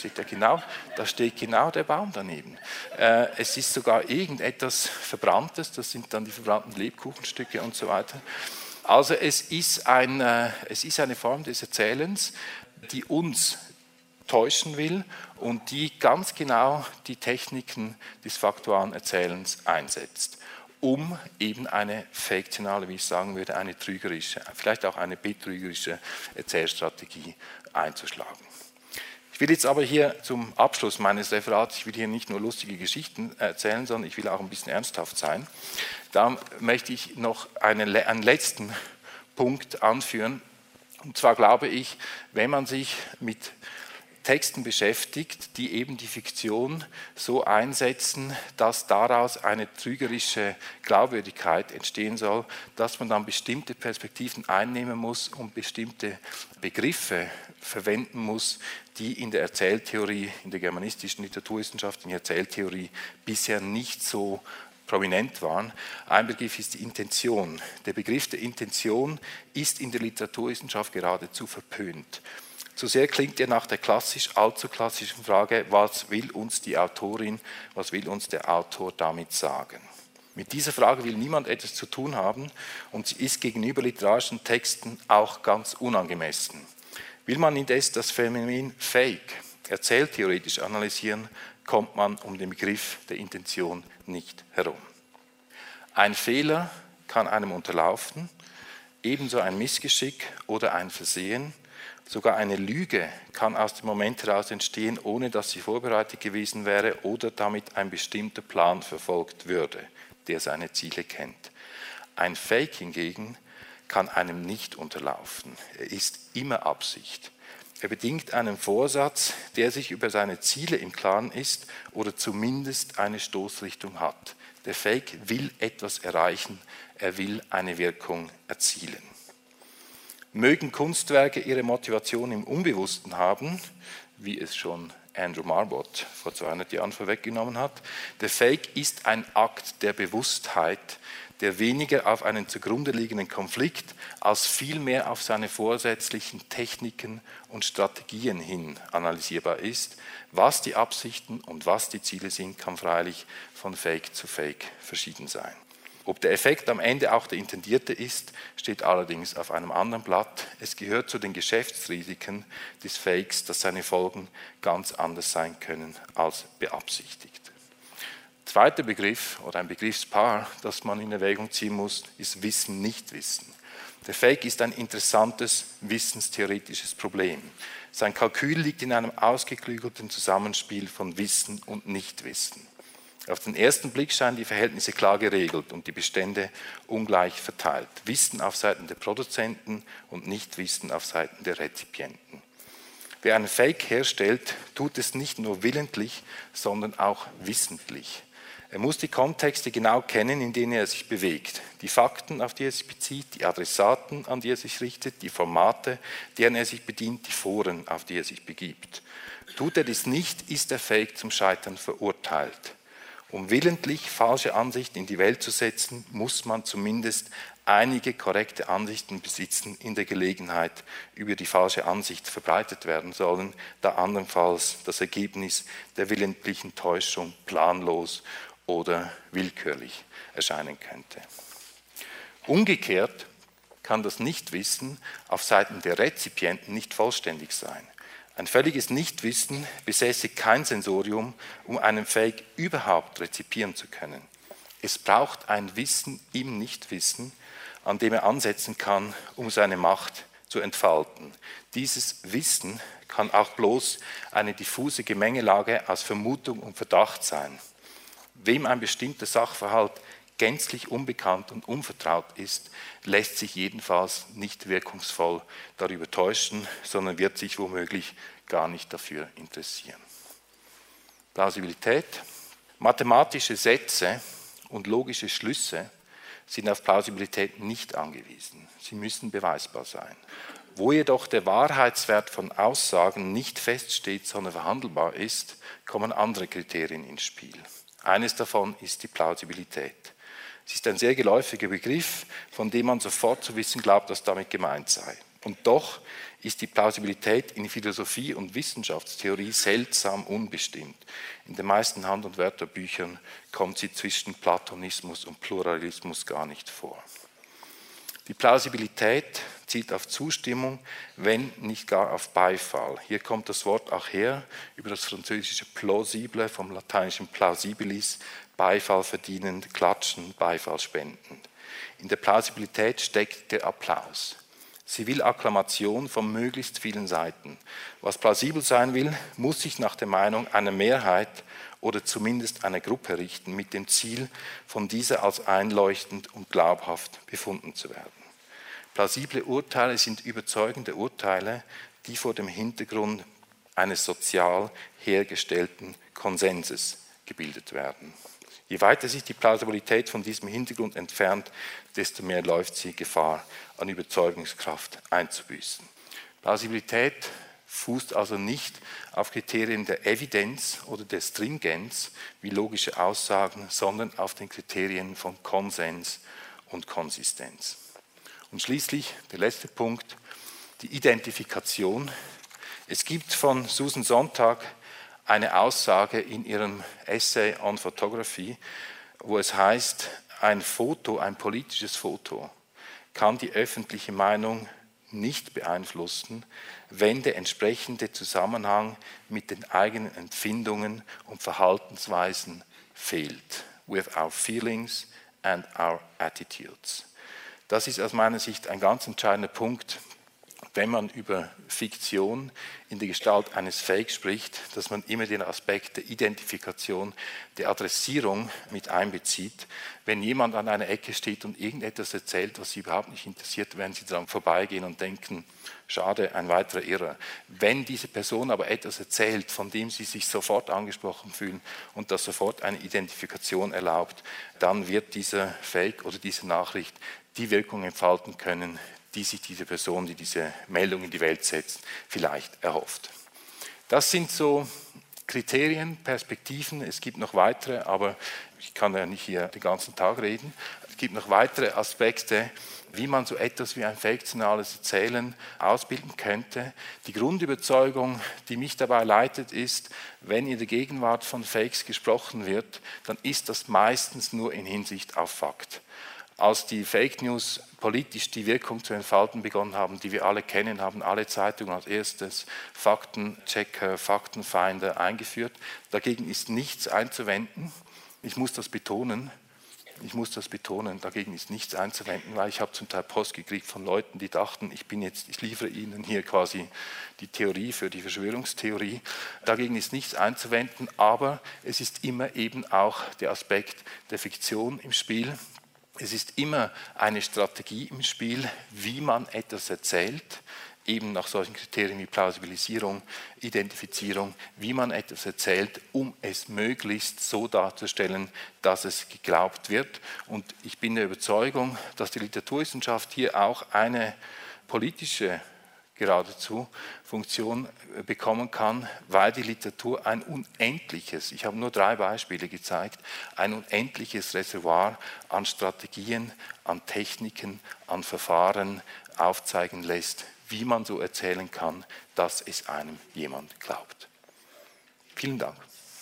Da steht genau der Baum daneben. Es ist sogar irgendetwas Verbranntes, das sind dann die verbrannten Lebkuchenstücke und so weiter. Also es ist eine Form des Erzählens, die uns täuschen will und die ganz genau die Techniken des faktualen Erzählens einsetzt, um eben eine fiktionale, wie ich sagen würde, eine trügerische, vielleicht auch eine betrügerische Erzählstrategie einzuschlagen. Ich will jetzt aber hier zum Abschluss meines Referats, ich will hier nicht nur lustige Geschichten erzählen, sondern ich will auch ein bisschen ernsthaft sein. Da möchte ich noch einen letzten Punkt anführen. Und zwar glaube ich, wenn man sich mit Texten beschäftigt, die eben die Fiktion so einsetzen, dass daraus eine trügerische Glaubwürdigkeit entstehen soll, dass man dann bestimmte Perspektiven einnehmen muss und bestimmte Begriffe verwenden muss, die in der Erzähltheorie, in der germanistischen Literaturwissenschaft, in der Erzähltheorie bisher nicht so prominent waren. Ein Begriff ist die Intention. Der Begriff der Intention ist in der Literaturwissenschaft geradezu verpönt. So sehr klingt er nach der allzu klassischen Frage, was will uns die Autorin, was will uns der Autor damit sagen? Mit dieser Frage will niemand etwas zu tun haben und sie ist gegenüber literarischen Texten auch ganz unangemessen. Will man indes das Phänomen Fake erzähltheoretisch analysieren, kommt man um den Begriff der Intention nicht herum. Ein Fehler kann einem unterlaufen, ebenso ein Missgeschick oder ein Versehen. Sogar eine Lüge kann aus dem Moment heraus entstehen, ohne dass sie vorbereitet gewesen wäre oder damit ein bestimmter Plan verfolgt würde, der seine Ziele kennt. Ein Fake hingegen kann einem nicht unterlaufen. Er ist immer Absicht. Er bedingt einen Vorsatz, der sich über seine Ziele im Klaren ist oder zumindest eine Stoßrichtung hat. Der Fake will etwas erreichen, er will eine Wirkung erzielen. Mögen Kunstwerke ihre Motivation im Unbewussten haben, wie es schon Andrew Marmot vor 200 Jahren vorweggenommen hat. Der Fake ist ein Akt der Bewusstheit, der weniger auf einen zugrunde liegenden Konflikt als vielmehr auf seine vorsätzlichen Techniken und Strategien hin analysierbar ist. Was die Absichten und was die Ziele sind, kann freilich von Fake zu Fake verschieden sein. Ob der Effekt am Ende auch der intendierte ist, steht allerdings auf einem anderen Blatt. Es gehört zu den Geschäftsrisiken des Fakes, dass seine Folgen ganz anders sein können als beabsichtigt. Zweiter Begriff oder ein Begriffspaar, das man in Erwägung ziehen muss, ist Wissen, Nichtwissen. Der Fake ist ein interessantes wissenstheoretisches Problem. Sein Kalkül liegt in einem ausgeklügelten Zusammenspiel von Wissen und Nichtwissen. Auf den ersten Blick scheinen die Verhältnisse klar geregelt und die Bestände ungleich verteilt. Wissen auf Seiten der Produzenten und Nichtwissen auf Seiten der Rezipienten. Wer einen Fake herstellt, tut es nicht nur willentlich, sondern auch wissentlich. Er muss die Kontexte genau kennen, in denen er sich bewegt. Die Fakten, auf die er sich bezieht, die Adressaten, an die er sich richtet, die Formate, deren er sich bedient, die Foren, auf die er sich begibt. Tut er dies nicht, ist der Fake zum Scheitern verurteilt. Um willentlich falsche Ansichten in die Welt zu setzen, muss man zumindest einige korrekte Ansichten besitzen, in der Gelegenheit, über die falsche Ansicht verbreitet werden sollen, da andernfalls das Ergebnis der willentlichen Täuschung planlos oder willkürlich erscheinen könnte. Umgekehrt kann das Nichtwissen auf Seiten der Rezipienten nicht vollständig sein. Ein völliges Nichtwissen besäße kein Sensorium, um einen Fake überhaupt rezipieren zu können. Es braucht ein Wissen im Nichtwissen, an dem er ansetzen kann, um seine Macht zu entfalten. Dieses Wissen kann auch bloß eine diffuse Gemengelage aus Vermutung und Verdacht sein. Wem ein bestimmter Sachverhalt gänzlich unbekannt und unvertraut ist, lässt sich jedenfalls nicht wirkungsvoll darüber täuschen, sondern wird sich womöglich gar nicht dafür interessieren. Plausibilität. Mathematische Sätze und logische Schlüsse sind auf Plausibilität nicht angewiesen. Sie müssen beweisbar sein. Wo jedoch der Wahrheitswert von Aussagen nicht feststeht, sondern verhandelbar ist, kommen andere Kriterien ins Spiel. Eines davon ist die Plausibilität. Es ist ein sehr geläufiger Begriff, von dem man sofort zu wissen glaubt, was damit gemeint sei. Und doch ist die Plausibilität in Philosophie und Wissenschaftstheorie seltsam unbestimmt. In den meisten Hand- und Wörterbüchern kommt sie zwischen Platonismus und Pluralismus gar nicht vor. Die Plausibilität zielt auf Zustimmung, wenn nicht gar auf Beifall. Hier kommt das Wort auch her, über das französische plausible, vom lateinischen plausibilis, Beifall verdienend, klatschen, Beifall spendend. In der Plausibilität steckt der Applaus. Sie will Akklamation von möglichst vielen Seiten. Was plausibel sein will, muss sich nach der Meinung einer Mehrheit oder zumindest einer Gruppe richten, mit dem Ziel, von dieser als einleuchtend und glaubhaft befunden zu werden. Plausible Urteile sind überzeugende Urteile, die vor dem Hintergrund eines sozial hergestellten Konsenses gebildet werden. Je weiter sich die Plausibilität von diesem Hintergrund entfernt, desto mehr läuft sie Gefahr, an Überzeugungskraft einzubüßen. Plausibilität fußt also nicht auf Kriterien der Evidenz oder der Stringenz wie logische Aussagen, sondern auf den Kriterien von Konsens und Konsistenz. Und schließlich der letzte Punkt, die Identifikation. Es gibt von Susan Sontag eine Aussage in ihrem Essay on Photography, wo es heißt, ein Foto, ein politisches Foto, kann die öffentliche Meinung nicht beeinflussen, wenn der entsprechende Zusammenhang mit den eigenen Empfindungen und Verhaltensweisen fehlt. With our feelings and our attitudes. Das ist aus meiner Sicht ein ganz entscheidender Punkt, wenn man über Fiktion in der Gestalt eines Fakes spricht, dass man immer den Aspekt der Identifikation, der Adressierung mit einbezieht. Wenn jemand an einer Ecke steht und irgendetwas erzählt, was Sie überhaupt nicht interessiert, werden Sie daran vorbeigehen und denken, schade, ein weiterer Irrer. Wenn diese Person aber etwas erzählt, von dem Sie sich sofort angesprochen fühlen und das sofort eine Identifikation erlaubt, dann wird dieser Fake oder diese Nachricht die Wirkung entfalten können, die sich diese Person, die diese Meldung in die Welt setzt, vielleicht erhofft. Das sind so Kriterien, Perspektiven. Es gibt noch weitere, aber ich kann ja nicht hier den ganzen Tag reden. Es gibt noch weitere Aspekte, wie man so etwas wie ein fiktionales Erzählen ausbilden könnte. Die Grundüberzeugung, die mich dabei leitet, ist, wenn in der Gegenwart von Fakes gesprochen wird, dann ist das meistens nur in Hinsicht auf Fakt. Als die Fake News politisch die Wirkung zu entfalten begonnen haben, die wir alle kennen, haben alle Zeitungen als erstes Faktenchecker, Faktenfinder eingeführt. Dagegen ist nichts einzuwenden. Ich muss das betonen, dagegen ist nichts einzuwenden, weil ich habe zum Teil Post gekriegt von Leuten, die dachten, ich liefere ihnen hier quasi die Theorie für die Verschwörungstheorie. Dagegen ist nichts einzuwenden, aber es ist immer eben auch der Aspekt der Fiktion im Spiel. Es ist immer eine Strategie im Spiel, wie man etwas erzählt, eben nach solchen Kriterien wie Plausibilisierung, Identifizierung, wie man etwas erzählt, um es möglichst so darzustellen, dass es geglaubt wird. Und ich bin der Überzeugung, dass die Literaturwissenschaft hier auch eine politische geradezu Funktion bekommen kann, weil die Literatur ein unendliches, ich habe nur 3 Beispiele gezeigt, ein unendliches Reservoir an Strategien, an Techniken, an Verfahren aufzeigen lässt, wie man so erzählen kann, dass es einem jemand glaubt. Vielen Dank.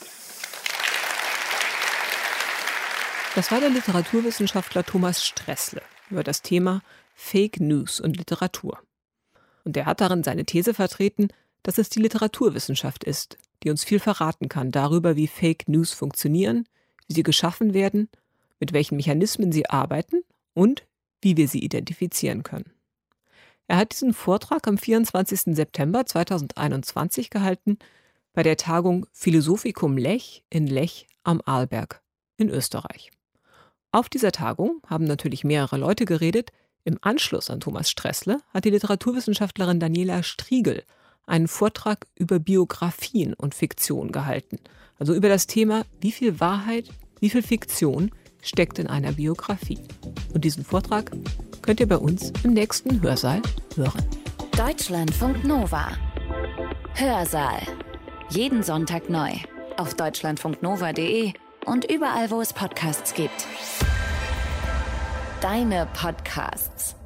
Das war der Literaturwissenschaftler Thomas Stressle über das Thema Fake News und Literatur. Und er hat darin seine These vertreten, dass es die Literaturwissenschaft ist, die uns viel verraten kann darüber, wie Fake News funktionieren, wie sie geschaffen werden, mit welchen Mechanismen sie arbeiten und wie wir sie identifizieren können. Er hat diesen Vortrag am 24. September 2021 gehalten bei der Tagung Philosophicum Lech in Lech am Arlberg in Österreich. Auf dieser Tagung haben natürlich mehrere Leute geredet. Im Anschluss an Thomas Stressle hat die Literaturwissenschaftlerin Daniela Striegel einen Vortrag über Biografien und Fiktion gehalten. Also über das Thema, wie viel Wahrheit, wie viel Fiktion steckt in einer Biografie. Und diesen Vortrag könnt ihr bei uns im nächsten Hörsaal hören. Deutschlandfunk Nova. Hörsaal. Jeden Sonntag neu. Auf deutschlandfunknova.de und überall, wo es Podcasts gibt. Deine Podcasts.